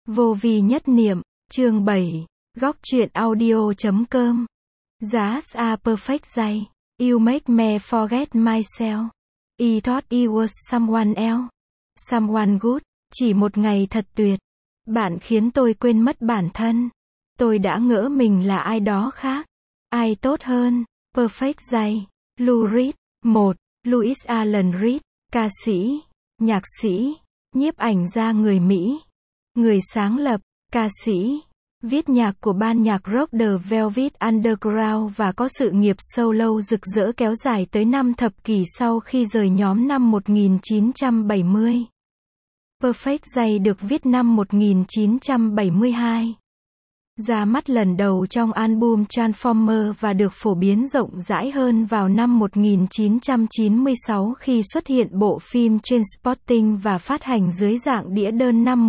Vô vi nhất niệm, chương 7, góc truyện audio.com. Just a perfect day. You make me forget myself. I thought I was someone else. Someone good. Chỉ một ngày thật tuyệt. Bạn khiến tôi quên mất bản thân. Tôi đã ngỡ mình là ai đó khác. Ai tốt hơn. Perfect day. Lou Reed. 1. Louis Alan Reed. Ca sĩ, nhạc sĩ, nhiếp ảnh gia người Mỹ. Người sáng lập, ca sĩ, viết nhạc của ban nhạc rock The Velvet Underground và có sự nghiệp solo rực rỡ kéo dài tới 5 thập kỷ sau khi rời nhóm năm 1970. Perfect Day được viết năm 1972. Ra mắt lần đầu trong album Transformer và được phổ biến rộng rãi hơn vào năm 1996 khi xuất hiện bộ phim Trainspotting và phát hành dưới dạng đĩa đơn năm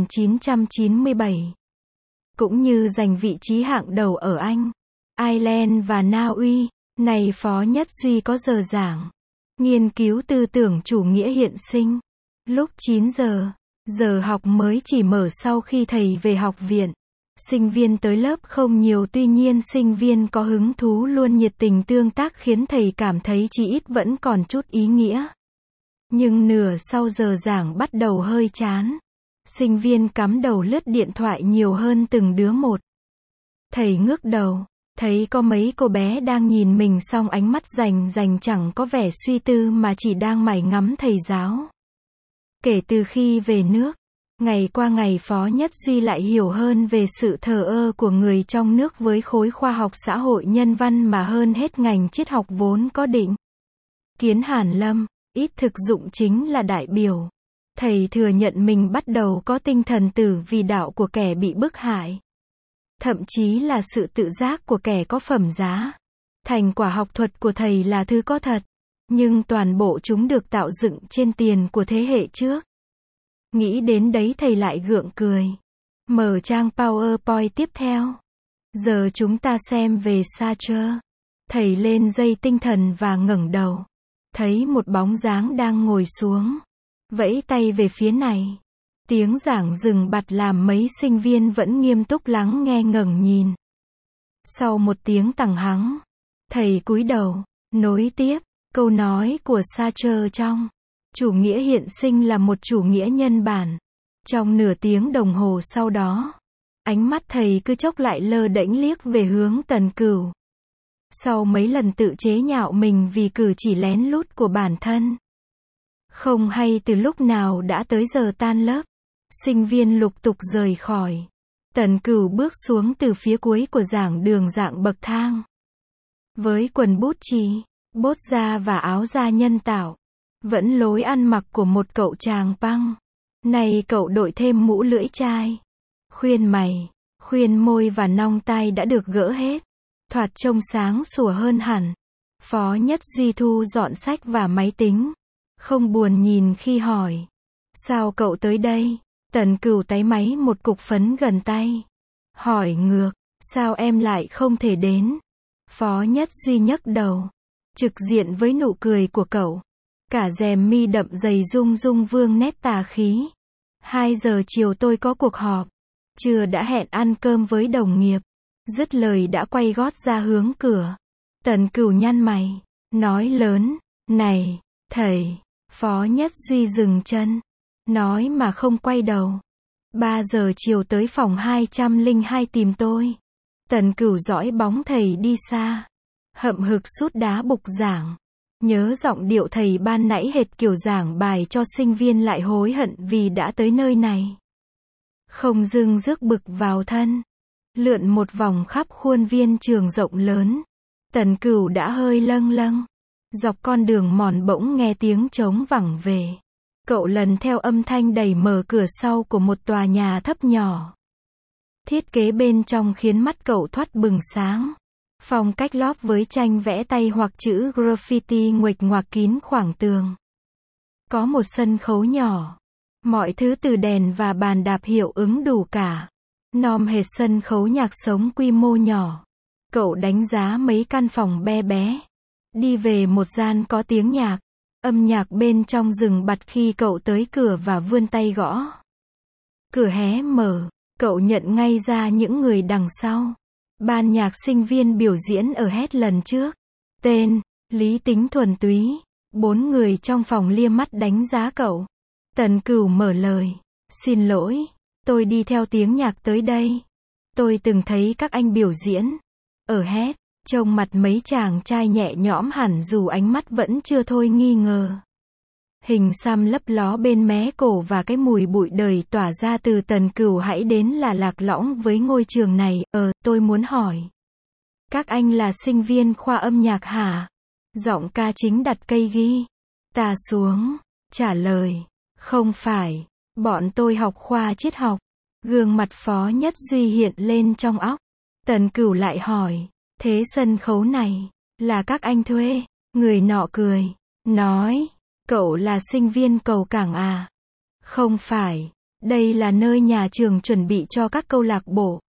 1997. Cũng như giành vị trí hạng đầu ở Anh, Ireland và Na Uy. Này Phó Nhất Duy có giờ giảng nghiên cứu tư tưởng chủ nghĩa hiện sinh. Lúc 9 giờ, giờ học mới chỉ mở sau khi thầy về học viện. Sinh viên tới lớp không nhiều, tuy nhiên sinh viên có hứng thú luôn nhiệt tình tương tác khiến thầy cảm thấy chí ít vẫn còn chút ý nghĩa. Nhưng nửa sau giờ giảng bắt đầu hơi chán. Sinh viên cắm đầu lướt điện thoại nhiều hơn từng đứa một. Thầy ngước đầu, thấy có mấy cô bé đang nhìn mình song ánh mắt rành chẳng có vẻ suy tư mà chỉ đang mải ngắm thầy giáo. Kể từ khi về nước, ngày qua ngày Phó Nhất Duy lại hiểu hơn về sự thờ ơ của người trong nước với khối khoa học xã hội nhân văn mà hơn hết ngành triết học vốn có định kiến hàn lâm, ít thực dụng chính là đại biểu. Thầy thừa nhận mình bắt đầu có tinh thần tử vì đạo của kẻ bị bức hại. Thậm chí là sự tự giác của kẻ có phẩm giá. Thành quả học thuật của thầy là thứ có thật, nhưng toàn bộ chúng được tạo dựng trên tiền của thế hệ trước. Nghĩ đến đấy thầy lại gượng cười. Mở trang PowerPoint tiếp theo. Giờ chúng ta xem về Sartre. Thầy lên dây tinh thần và ngẩng đầu. Thấy một bóng dáng đang ngồi xuống. Vẫy tay về phía này. Tiếng giảng dừng bặt làm mấy sinh viên vẫn nghiêm túc lắng nghe ngẩng nhìn. Sau một tiếng tằng hắng, thầy cúi đầu, nối tiếp câu nói của Sartre trong Chủ nghĩa hiện sinh là một chủ nghĩa nhân bản. Trong nửa tiếng đồng hồ sau đó, ánh mắt thầy cứ chốc lại lơ đễnh liếc về hướng Tần Cửu. Sau mấy lần tự chế nhạo mình vì cử chỉ lén lút của bản thân, không hay từ lúc nào đã tới giờ tan lớp, sinh viên lục tục rời khỏi. Tần Cửu bước xuống từ phía cuối của giảng đường dạng bậc thang. Với quần bút chì, bốt da và áo da nhân tạo. Vẫn lối ăn mặc của một cậu chàng punk. Này cậu đội thêm mũ lưỡi chai. Khuyên mày, khuyên môi và nong tai đã được gỡ hết. Thoạt trông sáng sủa hơn hẳn. Phó Nhất Duy thu dọn sách và máy tính. Không buồn nhìn khi hỏi. Sao cậu tới đây? Tần Cửu táy máy một cục phấn gần tay. Hỏi ngược, sao em lại không thể đến? Phó Nhất Duy nhấc đầu. Trực diện với nụ cười của cậu. Cả rèm mi đậm dày rung vương nét tà khí. 2 giờ chiều tôi có cuộc họp. Trưa đã hẹn ăn cơm với đồng nghiệp. Dứt lời đã quay gót ra hướng cửa. Tần Cửu nhăn mày. Nói lớn. Này, thầy. Phó Nhất Duy dừng chân. Nói mà không quay đầu. 3 giờ chiều tới phòng 202 tìm tôi. Tần Cửu dõi bóng thầy đi xa. Hậm hực sút đá bục giảng. Nhớ giọng điệu thầy ban nãy hệt kiểu giảng bài cho sinh viên lại hối hận vì đã tới nơi này. Không dưng rước bực vào thân. Lượn một vòng khắp khuôn viên trường rộng lớn. Tần Cửu đã hơi lâng lâng. Dọc con đường mòn bỗng nghe tiếng trống vẳng về. Cậu lần theo âm thanh đẩy mở cửa sau của một tòa nhà thấp nhỏ. Thiết kế bên trong khiến mắt cậu thoát bừng sáng. Phong cách lóp với tranh vẽ tay hoặc chữ graffiti nguệch ngoạc kín khoảng tường. Có một sân khấu nhỏ. Mọi thứ từ đèn và bàn đạp hiệu ứng đủ cả. Nom hệt sân khấu nhạc sống quy mô nhỏ. Cậu đánh giá mấy căn phòng be bé. Đi về một gian có tiếng nhạc. Âm nhạc bên trong dừng bặt khi cậu tới cửa và vươn tay gõ. Cửa hé mở, cậu nhận ngay ra những người đằng sau. Ban nhạc sinh viên biểu diễn ở hết lần trước. Tên, lý tính thuần túy. 4 người trong phòng liếc mắt đánh giá cậu. Tần Cửu mở lời. Xin lỗi, tôi đi theo tiếng nhạc tới đây. Tôi từng thấy các anh biểu diễn. Ở hết, trông mặt mấy chàng trai nhẹ nhõm hẳn dù ánh mắt vẫn chưa thôi nghi ngờ. Hình xăm lấp ló bên mé cổ và cái mùi bụi đời tỏa ra từ Tần Cửu hãy đến là lạc lõng với ngôi trường này. Tôi muốn hỏi. Các anh là sinh viên khoa âm nhạc hả? Giọng ca chính đặt cây ghi. Ta xuống, trả lời. Không phải, bọn tôi học khoa triết học. Gương mặt Phó Nhất Duy hiện lên trong óc. Tần Cửu lại hỏi. Thế sân khấu này, là các anh thuê? Người nọ cười, nói. Cậu là sinh viên cầu cảng à? Không phải, đây là nơi nhà trường chuẩn bị cho các câu lạc bộ.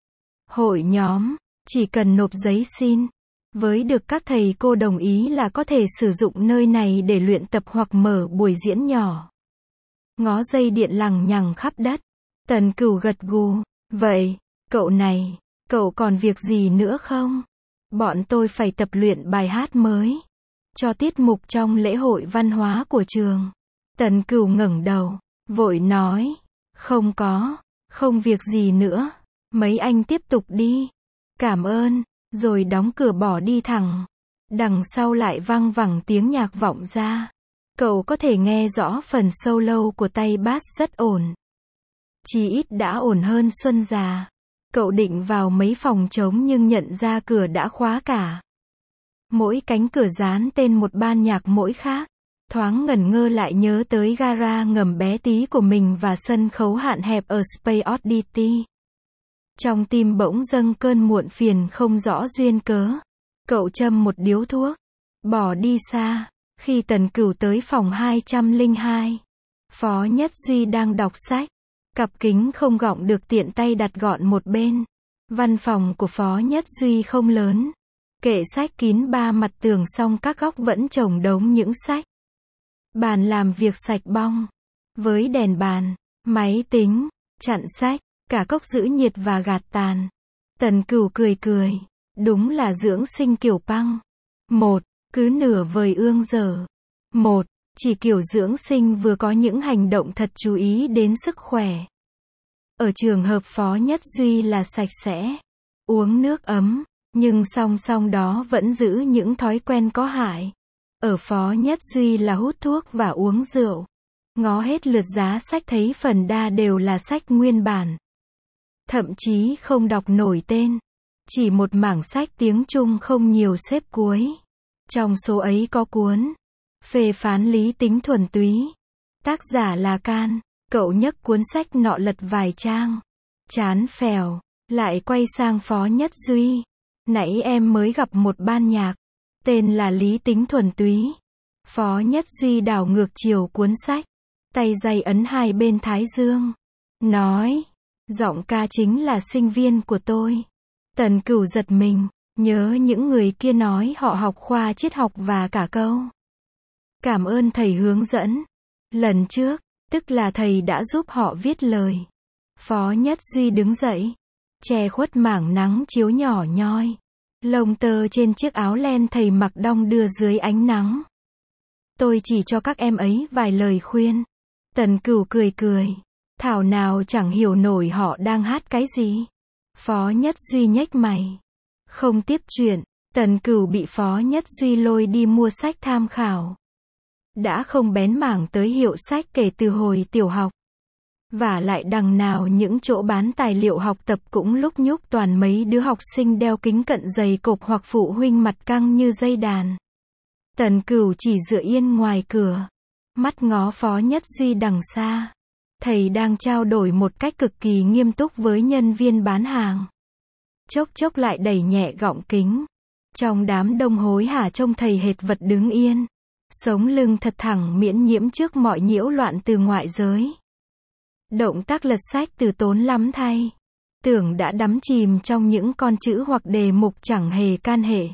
Hội nhóm, chỉ cần nộp giấy xin. Với được các thầy cô đồng ý là có thể sử dụng nơi này để luyện tập hoặc mở buổi diễn nhỏ. Ngó dây điện lằng nhằng khắp đất. Tần Cửu gật gù. Vậy, cậu này, cậu còn việc gì nữa không? Bọn tôi phải tập luyện bài hát mới. Cho tiết mục trong lễ hội văn hóa của trường. Tần Cửu ngẩng đầu, vội nói. Không có, không việc gì nữa. Mấy anh tiếp tục đi. Cảm ơn, rồi đóng cửa bỏ đi thẳng. Đằng sau lại vang vẳng tiếng nhạc vọng ra. Cậu có thể nghe rõ phần solo của tay bass rất ổn. Chỉ ít đã ổn hơn Xuân Già. Cậu định vào mấy phòng trống nhưng nhận ra cửa đã khóa cả. Mỗi cánh cửa dán tên một ban nhạc mỗi khác. Thoáng ngẩn ngơ lại nhớ tới gara ngầm bé tí của mình và sân khấu hạn hẹp ở Space Oddity. Trong tim bỗng dâng cơn muộn phiền không rõ duyên cớ. Cậu châm một điếu thuốc. Bỏ đi xa. Khi Tần Cửu tới phòng 202. Phó Nhất Duy đang đọc sách. Cặp kính không gọng được tiện tay đặt gọn một bên. Văn phòng của Phó Nhất Duy không lớn. Kệ sách kín ba mặt tường song các góc vẫn chồng đống những sách. Bàn làm việc sạch bong. Với đèn bàn, máy tính, chặn sách, cả cốc giữ nhiệt và gạt tàn. Tần Cửu cười cười. Đúng là dưỡng sinh kiểu Păng. Một, cứ nửa vời ương dở. Một, chỉ kiểu dưỡng sinh vừa có những hành động thật chú ý đến sức khỏe. Ở trường hợp Phó Nhất Duy là sạch sẽ, uống nước ấm, nhưng song song đó vẫn giữ những thói quen có hại. Ở Phó Nhất Duy là hút thuốc và uống rượu. Ngó hết lượt giá sách thấy phần đa đều là sách nguyên bản. Thậm chí không đọc nổi tên. Chỉ một mảng sách tiếng Trung không nhiều xếp cuối. Trong số ấy có cuốn Phê phán lý tính thuần túy. Tác giả là Can. Cậu nhấc cuốn sách nọ lật vài trang. Chán phèo. Lại quay sang Phó Nhất Duy. Nãy em mới gặp một ban nhạc. Tên là Lý tính thuần túy. Phó Nhất Duy đảo ngược chiều cuốn sách. Tay giày ấn hai bên thái dương. Nói. Giọng ca chính là sinh viên của tôi. Tần Cửu giật mình. Nhớ những người kia nói họ học khoa triết học và cả câu. Cảm ơn thầy hướng dẫn. Lần trước, tức là thầy đã giúp họ viết lời. Phó Nhất Duy đứng dậy. Che khuất mảng nắng chiếu nhỏ nhoi. Lông tơ trên chiếc áo len thầy mặc đong đưa dưới ánh nắng. Tôi chỉ cho các em ấy vài lời khuyên. Tần Cửu cười cười. Thảo nào chẳng hiểu nổi họ đang hát cái gì. Phó Nhất Duy nhếch mày. Không tiếp chuyện. Tần Cửu bị Phó Nhất Duy lôi đi mua sách tham khảo. Đã không bén mảng tới hiệu sách kể từ hồi tiểu học. Và lại đằng nào những chỗ bán tài liệu học tập cũng lúc nhúc toàn mấy đứa học sinh đeo kính cận dày cộp hoặc phụ huynh mặt căng như dây đàn. Tần Cửu chỉ dựa yên ngoài cửa. Mắt ngó Phó Nhất Duy đằng xa. Thầy đang trao đổi một cách cực kỳ nghiêm túc với nhân viên bán hàng. Chốc chốc lại đẩy nhẹ gọng kính. Trong đám đông hối hả trông thầy hệt vật đứng yên. Sống lưng thật thẳng miễn nhiễm trước mọi nhiễu loạn từ ngoại giới. Động tác lật sách từ tốn lắm thay. Tưởng đã đắm chìm trong những con chữ hoặc đề mục chẳng hề can hệ.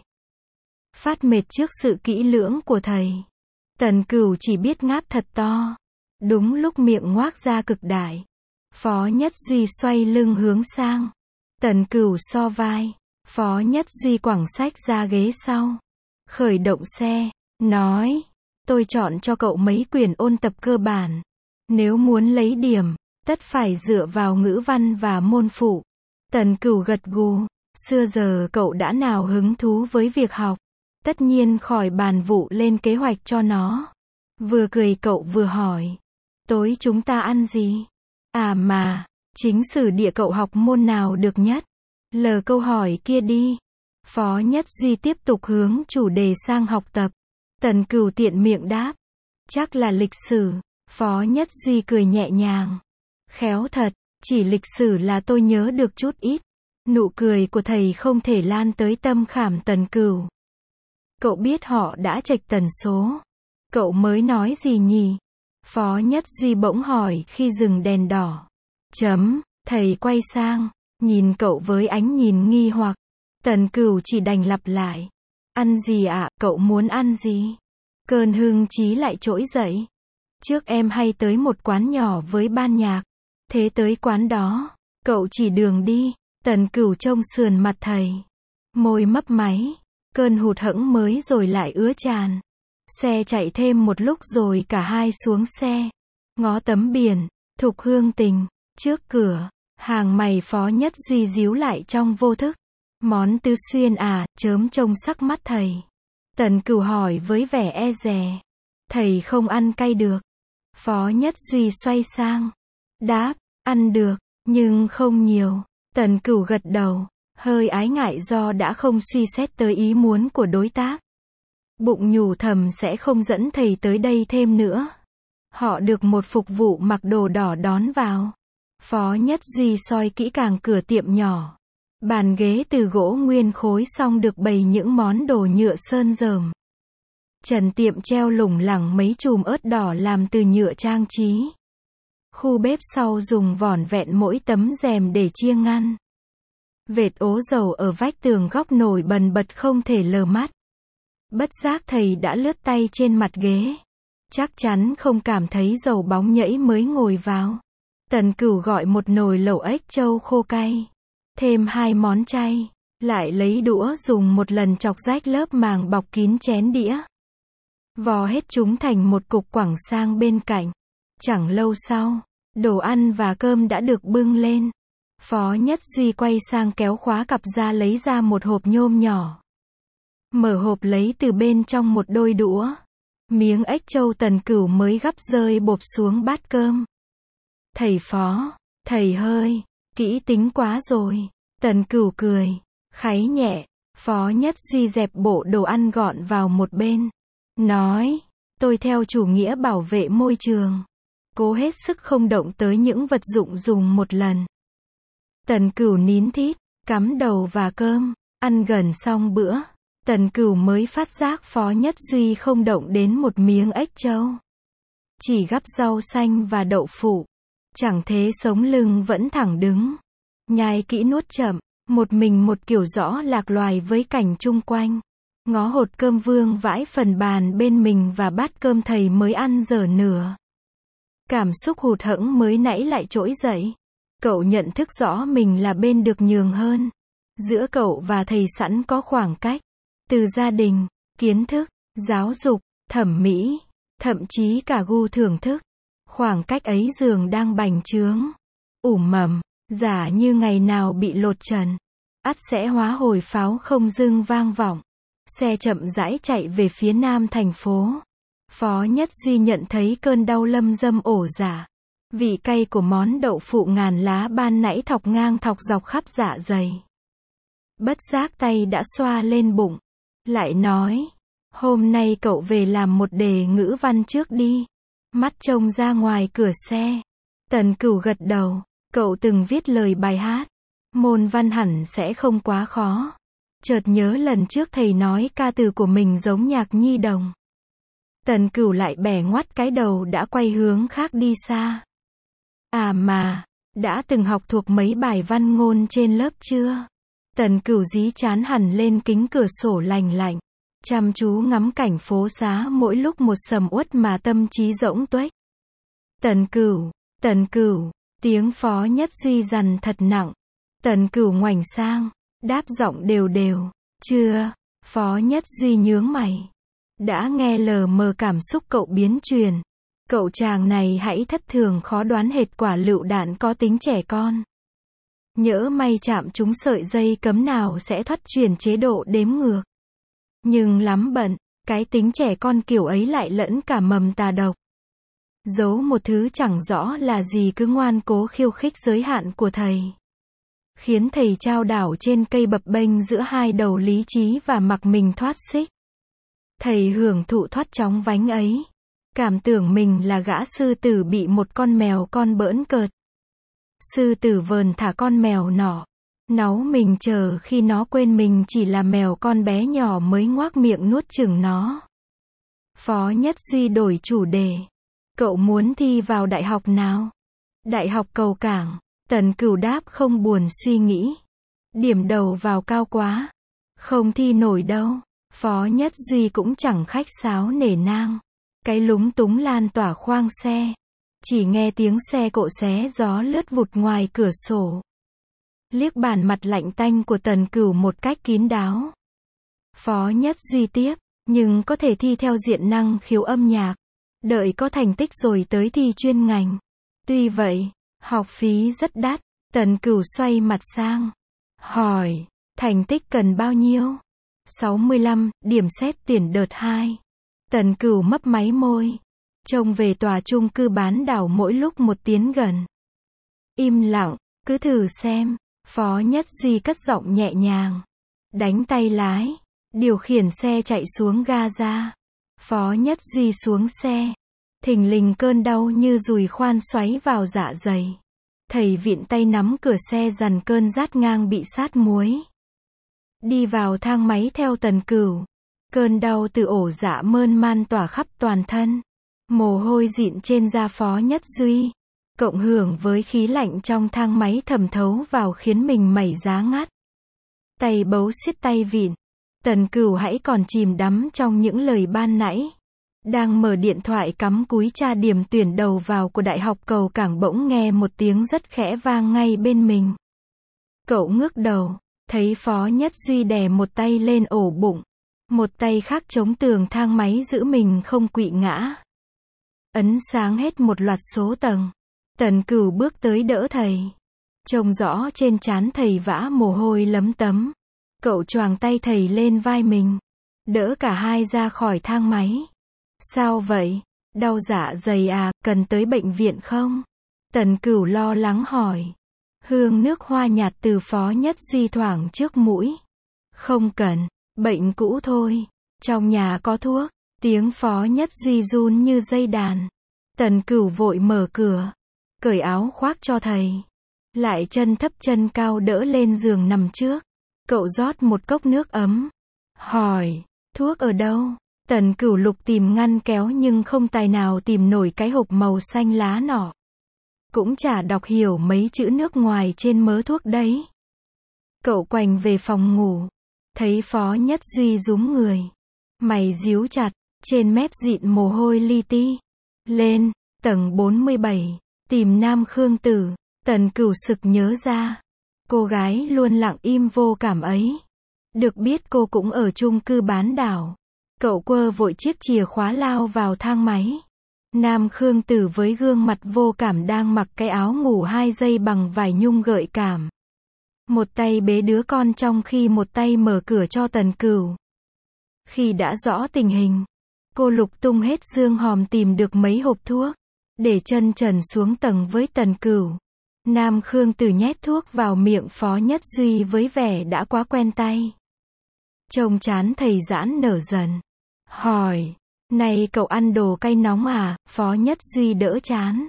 Phát mệt trước sự kỹ lưỡng của thầy. Tần Cửu chỉ biết ngáp thật to. Đúng lúc miệng ngoác ra cực đại. Phó Nhất Duy xoay lưng hướng sang. Tần Cửu so vai. Phó Nhất Duy quẳng sách ra ghế sau. Khởi động xe. Nói. Tôi chọn cho cậu mấy quyển ôn tập cơ bản. Nếu muốn lấy điểm, tất phải dựa vào ngữ văn và môn phụ. Tần Cửu gật gù. Xưa giờ cậu đã nào hứng thú với việc học. Tất nhiên khỏi bàn vụ lên kế hoạch cho nó. Vừa cười cậu vừa hỏi. Tối chúng ta ăn gì? À mà, chính sử địa cậu học môn nào được nhất? Lờ câu hỏi kia đi. Phó Nhất Duy tiếp tục hướng chủ đề sang học tập. Tần Cửu tiện miệng đáp. Chắc là lịch sử. Phó Nhất Duy cười nhẹ nhàng. Khéo thật, chỉ lịch sử là tôi nhớ được chút ít. Nụ cười của thầy không thể lan tới tâm khảm Tần Cửu. Cậu biết họ đã chệch tần số. Cậu mới nói gì nhỉ? Phó Nhất Duy bỗng hỏi khi dừng đèn đỏ. Thầy quay sang, nhìn cậu với ánh nhìn nghi hoặc. Tần Cửu chỉ đành lặp lại. Ăn gì ạ, cậu muốn ăn gì? Cơn hưng trí lại trỗi dậy. Trước em hay tới một quán nhỏ với ban nhạc. Thế tới quán đó, cậu chỉ đường đi. Tần Cửu trông sườn mặt thầy. Môi mấp máy. Cơn hụt hẫng mới rồi lại ứa tràn. Xe chạy thêm một lúc rồi cả hai xuống xe. Ngó tấm biển, Thục Hương Tình. Trước cửa, hàng mày Phó Nhất Duy díu lại trong vô thức. Món tứ xuyên à, chớm trông sắc mắt thầy. Tần Cửu hỏi với vẻ e dè. Thầy không ăn cay được. Phó Nhất Duy xoay sang. Đáp, ăn được, nhưng không nhiều. Tần Cửu gật đầu, hơi ái ngại do đã không suy xét tới ý muốn của đối tác. Bụng nhủ thầm sẽ không dẫn thầy tới đây thêm nữa. Họ được một phục vụ mặc đồ đỏ đón vào. Phó Nhất Duy soi kỹ càng cửa tiệm nhỏ. Bàn ghế từ gỗ nguyên khối xong được bày những món đồ nhựa sơn rờm. Trần tiệm treo lủng lẳng mấy chùm ớt đỏ làm từ nhựa trang trí. Khu bếp sau dùng vỏn vẹn mỗi tấm rèm để chia ngăn. Vệt ố dầu ở vách tường góc nổi bần bật không thể lờ mắt. Bất giác thầy đã lướt tay trên mặt ghế. Chắc chắn không cảm thấy dầu bóng nhẫy mới ngồi vào. Tần Cửu gọi một nồi lẩu ếch trâu khô cay. Thêm 2 món chay. Lại lấy đũa dùng một lần chọc rách lớp màng bọc kín chén đĩa. Vò hết chúng thành một cục quẳng sang bên cạnh. Chẳng lâu sau, đồ ăn và cơm đã được bưng lên. Phó Nhất Duy quay sang kéo khóa cặp ra lấy ra một hộp nhôm nhỏ. Mở hộp lấy từ bên trong một đôi đũa. Miếng ếch trâu Tần Cửu mới gắp rơi bộp xuống bát cơm. Thầy Phó, thầy hơi kỹ tính quá rồi. Tần Cửu cười, kháy nhẹ. Phó Nhất Duy dẹp bộ đồ ăn gọn vào một bên. Nói, tôi theo chủ nghĩa bảo vệ môi trường. Cố hết sức không động tới những vật dụng dùng một lần. Tần Cửu nín thít, cắm đầu vào cơm. Ăn gần xong bữa, Tần Cửu mới phát giác Phó Nhất Duy không động đến một miếng ếch trâu. Chỉ gắp rau xanh và đậu phụ. Chẳng thế sống lưng vẫn thẳng đứng. Nhai kỹ nuốt chậm, một mình một kiểu rõ lạc loài với cảnh chung quanh. Ngó hột cơm vương vãi phần bàn bên mình và bát cơm thầy mới ăn dở nửa. Cảm xúc hụt hẫng mới nãy lại trỗi dậy. Cậu nhận thức rõ mình là bên được nhường hơn. Giữa cậu và thầy sẵn có khoảng cách. Từ gia đình, kiến thức, giáo dục, thẩm mỹ, thậm chí cả gu thưởng thức. Khoảng cách ấy dường đang bành trướng. Mầm, giả như ngày nào bị lột trần. Ắt sẽ hóa hồi pháo không dưng vang vọng. Xe chậm rãi chạy về phía nam thành phố. Phó Nhất Duy nhận thấy cơn đau lâm dâm ổ dạ. Vị cay của món đậu phụ ngàn lá ban nãy thọc ngang thọc dọc khắp dạ dày. Bất giác tay đã xoa lên bụng. Lại nói, hôm nay cậu về làm một đề ngữ văn trước đi. Mắt trông ra ngoài cửa xe. Tần Cửu gật đầu, cậu từng viết lời bài hát. Môn văn hẳn sẽ không quá khó. Chợt nhớ lần trước thầy nói ca từ của mình giống nhạc nhi đồng. Tần Cửu lại bẻ ngoắt cái đầu đã quay hướng khác đi xa. À mà, đã từng học thuộc mấy bài văn ngôn trên lớp chưa? Tần Cửu dí chán hẳn lên kính cửa sổ lành lạnh. Chăm chú ngắm cảnh phố xá mỗi lúc một sầm uất mà tâm trí rỗng tuếch. Tần Cửu, Tiếng Phó Nhất Duy dằn thật nặng. Tần Cửu ngoảnh sang, đáp giọng đều đều. Chưa. Phó Nhất Duy nhướng mày. Đã nghe lờ mờ cảm xúc cậu biến truyền. Cậu chàng này hãy thất thường khó đoán hệt quả lựu đạn có tính trẻ con. Nhỡ may chạm trúng sợi dây cấm nào sẽ thoát chuyển chế độ đếm ngược. Nhưng lắm bận, cái tính trẻ con kiểu ấy lại lẫn cả mầm tà độc. Giấu một thứ chẳng rõ là gì cứ ngoan cố khiêu khích giới hạn của thầy. Khiến thầy trao đảo trên cây bập bênh giữa hai đầu lý trí và mặc mình thoát xích. Thầy hưởng thụ thoát chóng vánh ấy. Cảm tưởng mình là gã sư tử bị một con mèo con bỡn cợt. Sư tử vờn thả con mèo nọ. Náu mình chờ khi nó quên mình chỉ là mèo con bé nhỏ mới ngoác miệng nuốt chửng nó. Phó Nhất Duy đổi chủ đề. Cậu muốn thi vào đại học nào? Đại học Cầu Cảng. Tần Cửu đáp không buồn suy nghĩ. Điểm đầu vào cao quá. Không thi nổi đâu. Phó Nhất Duy cũng chẳng khách sáo nể nang. Cái lúng túng lan tỏa khoang xe. Chỉ nghe tiếng xe cộ xé gió lướt vụt ngoài cửa sổ. Liếc bản mặt lạnh tanh của Tần Cửu một cách kín đáo. Phó Nhất Duy tiếp, nhưng có thể thi theo diện năng khiếu âm nhạc. Đợi có thành tích rồi tới thi chuyên ngành. Tuy vậy, học phí rất đắt. Tần Cửu xoay mặt sang. Hỏi, thành tích cần bao nhiêu? 65, điểm xét tuyển đợt 2. Tần Cửu mấp máy môi. Trông về tòa chung cư bán đảo mỗi lúc một tiến gần. Im lặng, cứ thử xem. Phó Nhất Duy cất giọng nhẹ nhàng. Đánh tay lái. Điều khiển xe chạy xuống ga ra. Phó Nhất Duy xuống xe. Thình lình cơn đau như dùi khoan xoáy vào dạ dày. Thầy vịn tay nắm cửa xe dằn cơn rát ngang bị sát muối. Đi vào thang máy theo Tần Cửu. Cơn đau từ ổ dạ mơn man tỏa khắp toàn thân. Mồ hôi dịn trên da Phó Nhất Duy. Cộng hưởng với khí lạnh trong thang máy thẩm thấu vào khiến mình mẩy giá ngắt. Tay bấu siết tay vịn. Tần Cửu hãy còn chìm đắm trong những lời ban nãy. Đang mở điện thoại cắm cúi tra điểm tuyển đầu vào của Đại học Cầu Cảng bỗng nghe một tiếng rất khẽ vang ngay bên mình. Cậu ngước đầu, thấy Phó Nhất Duy đè một tay lên ổ bụng. Một tay khác chống tường thang máy giữ mình không quỵ ngã. Ấn sáng hết một loạt số tầng. Tần Cửu bước tới đỡ thầy. Trông rõ trên trán thầy vã mồ hôi lấm tấm. Cậu choàng tay thầy lên vai mình. Đỡ cả hai ra khỏi thang máy. Sao vậy? Đau dạ dày à, cần tới bệnh viện không? Tần Cửu lo lắng hỏi. Hương nước hoa nhạt từ Phó Nhất Duy thoảng trước mũi. Không cần, bệnh cũ thôi. Trong nhà có thuốc. Tiếng Phó Nhất Duy run như dây đàn. Tần Cửu vội mở cửa. Cởi áo khoác cho thầy. Lại chân thấp chân cao đỡ lên giường nằm trước. Cậu rót một cốc nước ấm. Hỏi, thuốc ở đâu? Tần Cửu lục tìm ngăn kéo nhưng không tài nào tìm nổi cái hộp màu xanh lá nọ. Cũng chả đọc hiểu mấy chữ nước ngoài trên mớ thuốc đấy. Cậu quành về phòng ngủ. Thấy Phó Nhất Duy rúm người. Mày díu chặt, trên mép dịn mồ hôi li ti. Lên, tầng 47, tìm Nam Khương Tử. Tần Cửu sực nhớ ra. Cô gái luôn lặng im vô cảm ấy. Được biết cô cũng ở chung cư bán đảo. Cậu quơ vội chiếc chìa khóa lao vào thang máy. Nam Khương Tử với gương mặt vô cảm đang mặc cái áo ngủ 2 dây bằng vải nhung gợi cảm. Một tay bế đứa con trong khi một tay mở cửa cho Tần Cửu. Khi đã rõ tình hình, cô lục tung hết dương hòm tìm được mấy hộp thuốc. Để chân trần xuống tầng với Tần Cửu. Nam Khương Tử nhét thuốc vào miệng Phó Nhất Duy với vẻ đã quá quen tay. Trông chán thầy giãn nở dần. Hỏi, này cậu ăn đồ cay nóng à? Phó Nhất Duy đỡ chán.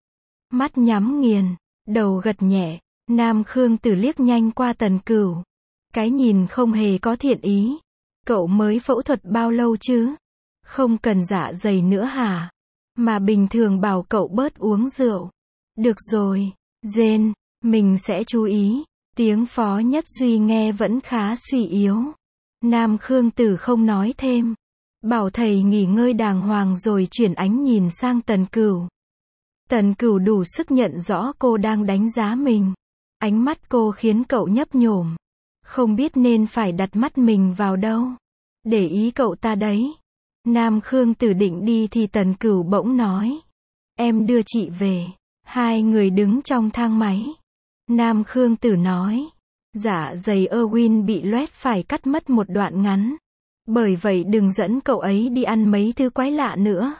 Mắt nhắm nghiền, đầu gật nhẹ. Nam Khương Tử liếc nhanh qua Tần Cửu. Cái nhìn không hề có thiện ý. Cậu mới phẫu thuật bao lâu chứ? Không cần dạ dày nữa hả? Mà bình thường bảo cậu bớt uống rượu. Được rồi, Jane, mình sẽ chú ý. Tiếng Phó Nhất Duy nghe vẫn khá suy yếu. Nam Khương Tử không nói thêm. Bảo thầy nghỉ ngơi đàng hoàng rồi chuyển ánh nhìn sang Tần Cửu. Tần Cửu đủ sức nhận rõ cô đang đánh giá mình. Ánh mắt cô khiến cậu nhấp nhổm. Không biết nên phải đặt mắt mình vào đâu. Để ý cậu ta đấy. Nam Khương Tử định đi thì Tần Cửu bỗng nói. Em đưa chị về. Hai người đứng trong thang máy. Nam Khương Tử nói. Dạ dày Erwin bị loét phải cắt mất một đoạn ngắn. Bởi vậy đừng dẫn cậu ấy đi ăn mấy thứ quái lạ nữa.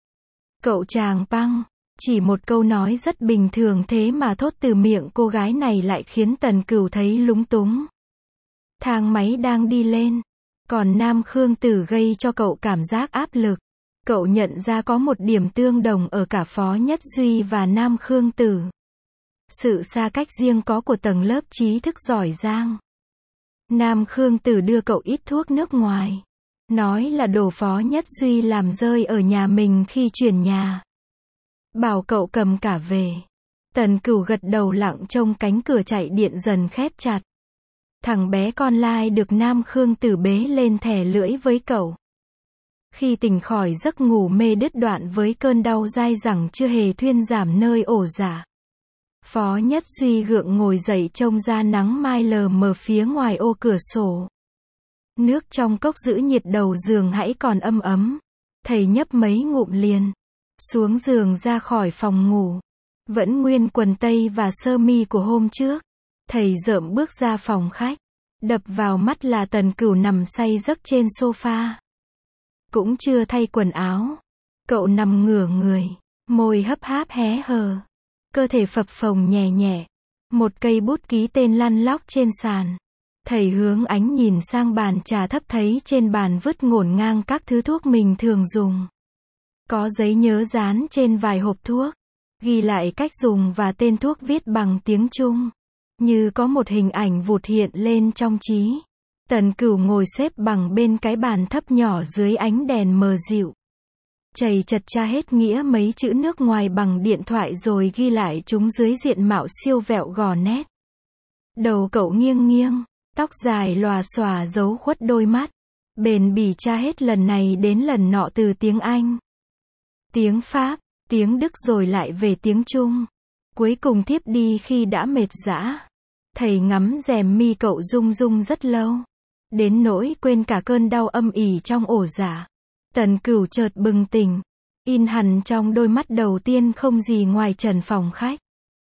Cậu chàng Păng. Chỉ một câu nói rất bình thường thế mà thốt từ miệng cô gái này lại khiến Tần Cửu thấy lúng túng. Thang máy đang đi lên. Còn Nam Khương Tử gây cho cậu cảm giác áp lực. Cậu nhận ra có một điểm tương đồng ở cả Phó Nhất Duy và Nam Khương Tử. Sự xa cách riêng có của tầng lớp trí thức giỏi giang. Nam Khương Tử đưa cậu ít thuốc nước ngoài. Nói là đồ Phó Nhất Duy làm rơi ở nhà mình khi chuyển nhà. Bảo cậu cầm cả về. Tần Cửu gật đầu lặng trông cánh cửa chạy điện dần khép chặt. Thằng bé con lai được Nam Khương Tử bế lên thè lưỡi với cậu. Khi tỉnh khỏi giấc ngủ mê đứt đoạn với cơn đau dai dẳng chưa hề thuyên giảm nơi ổ dạ. Phó Nhất Duy gượng ngồi dậy trông ra nắng mai lờ mờ phía ngoài ô cửa sổ. Nước trong cốc giữ nhiệt đầu giường hãy còn âm ấm. Thầy nhấp mấy ngụm liền. Xuống giường ra khỏi phòng ngủ. Vẫn nguyên quần tây và sơ mi của hôm trước. Thầy rợm bước ra phòng khách. Đập vào mắt là Tần Cửu nằm say giấc trên sofa. Cũng chưa thay quần áo. Cậu nằm ngửa người. Môi hấp háp hé hờ. Cơ thể phập phồng nhẹ nhẹ. Một cây bút ký tên lăn lóc trên sàn. Thầy hướng ánh nhìn sang bàn trà thấp thấy trên bàn vứt ngổn ngang các thứ thuốc mình thường dùng. Có giấy nhớ dán trên vài hộp thuốc. Ghi lại cách dùng và tên thuốc viết bằng tiếng Trung. Như có một hình ảnh vụt hiện lên trong trí. Tần Cửu ngồi xếp bằng bên cái bàn thấp nhỏ dưới ánh đèn mờ dịu. Chầy chật tra hết nghĩa mấy chữ nước ngoài bằng điện thoại rồi ghi lại chúng dưới diện mạo siêu vẹo gò nét. Đầu cậu nghiêng nghiêng, tóc dài lòa xòa giấu khuất đôi mắt. Bền bỉ tra hết lần này đến lần nọ từ tiếng Anh, tiếng Pháp, tiếng Đức rồi lại về tiếng Trung. Cuối cùng thiếp đi khi đã mệt rã. Thầy ngắm rèm mi cậu rung rung rất lâu. Đến nỗi quên cả cơn đau âm ỉ trong ổ dạ. Tần Cửu chợt bừng tỉnh. In hẳn trong đôi mắt đầu tiên không gì ngoài trần phòng khách.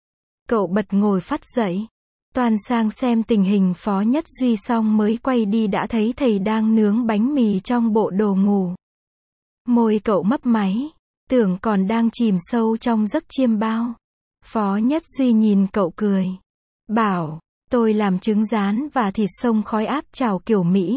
Cậu bật ngồi phắt dậy. Toàn sang xem tình hình Phó Nhất Duy xong mới quay đi đã thấy thầy đang nướng bánh mì trong bộ đồ ngủ. Môi cậu mấp máy. Tưởng còn đang chìm sâu trong giấc chiêm bao. Phó Nhất Duy nhìn cậu cười. Bảo, tôi làm trứng rán và thịt xông khói áp chảo kiểu Mỹ.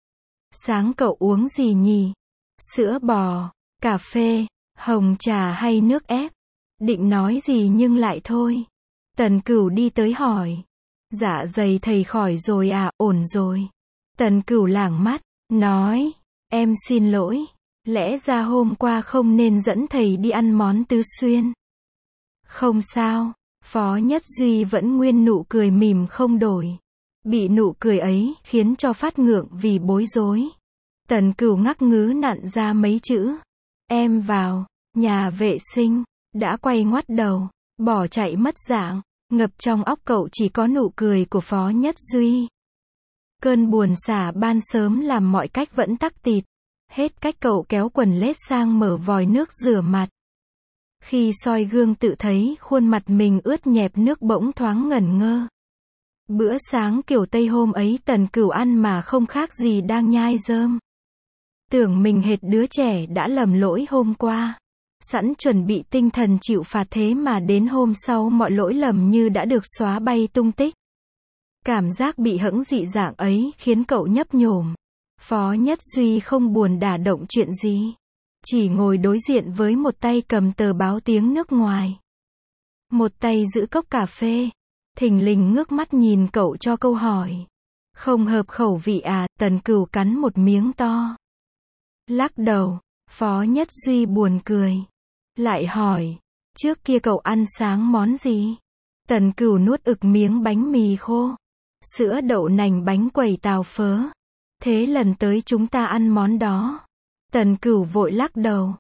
Sáng cậu uống gì nhỉ? Sữa bò, cà phê, hồng trà hay nước ép? Định nói gì nhưng lại thôi. Tần Cửu đi tới hỏi. Dạ dày thầy khỏi rồi à, ổn rồi. Tần Cửu lảng mắt, nói. Em xin lỗi. Lẽ ra hôm qua không nên dẫn thầy đi ăn món Tứ Xuyên. Không sao. Phó Nhất Duy vẫn nguyên nụ cười mỉm không đổi. Bị nụ cười ấy khiến cho phát ngượng vì bối rối. Tần Cửu ngắc ngứ nặn ra mấy chữ. Em vào, nhà vệ sinh, đã quay ngoắt đầu, bỏ chạy mất dạng. Ngập trong óc cậu chỉ có nụ cười của Phó Nhất Duy. Cơn buồn xả ban sớm làm mọi cách vẫn tắc tịt. Hết cách cậu kéo quần lết sang mở vòi nước rửa mặt. Khi soi gương tự thấy khuôn mặt mình ướt nhẹp nước bỗng thoáng ngẩn ngơ. Bữa sáng kiểu Tây hôm ấy Tần Cửu ăn mà không khác gì đang nhai rơm. Tưởng mình hệt đứa trẻ đã lầm lỗi hôm qua. Sẵn chuẩn bị tinh thần chịu phạt thế mà đến hôm sau mọi lỗi lầm như đã được xóa bay tung tích. Cảm giác bị hẫng dị dạng ấy khiến cậu nhấp nhổm. Phó Nhất Duy không buồn đả động chuyện gì. Chỉ ngồi đối diện với một tay cầm tờ báo tiếng nước ngoài. Một tay giữ cốc cà phê. Thình lình ngước mắt nhìn cậu cho câu hỏi. Không hợp khẩu vị à? Tần Cửu cắn một miếng to. Lắc đầu. Phó Nhất Duy buồn cười. Lại hỏi. Trước kia cậu ăn sáng món gì? Tần Cửu nuốt ực miếng bánh mì khô. Sữa đậu nành bánh quẩy tàu phớ. Thế lần tới chúng ta ăn món đó. Tần Cửu vội lắc đầu.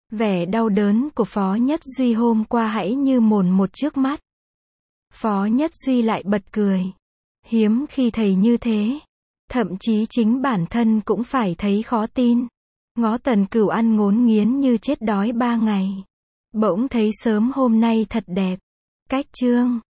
Vẻ đau đớn của Phó Nhất Duy hôm qua hãy như mồn một trước mắt. Phó Nhất Duy lại bật cười. Hiếm khi thầy như thế. Thậm chí chính bản thân cũng phải thấy khó tin. Ngó Tần Cửu ăn ngốn nghiến như chết đói 3 ngày. Bỗng thấy sớm hôm nay thật đẹp. Cách chương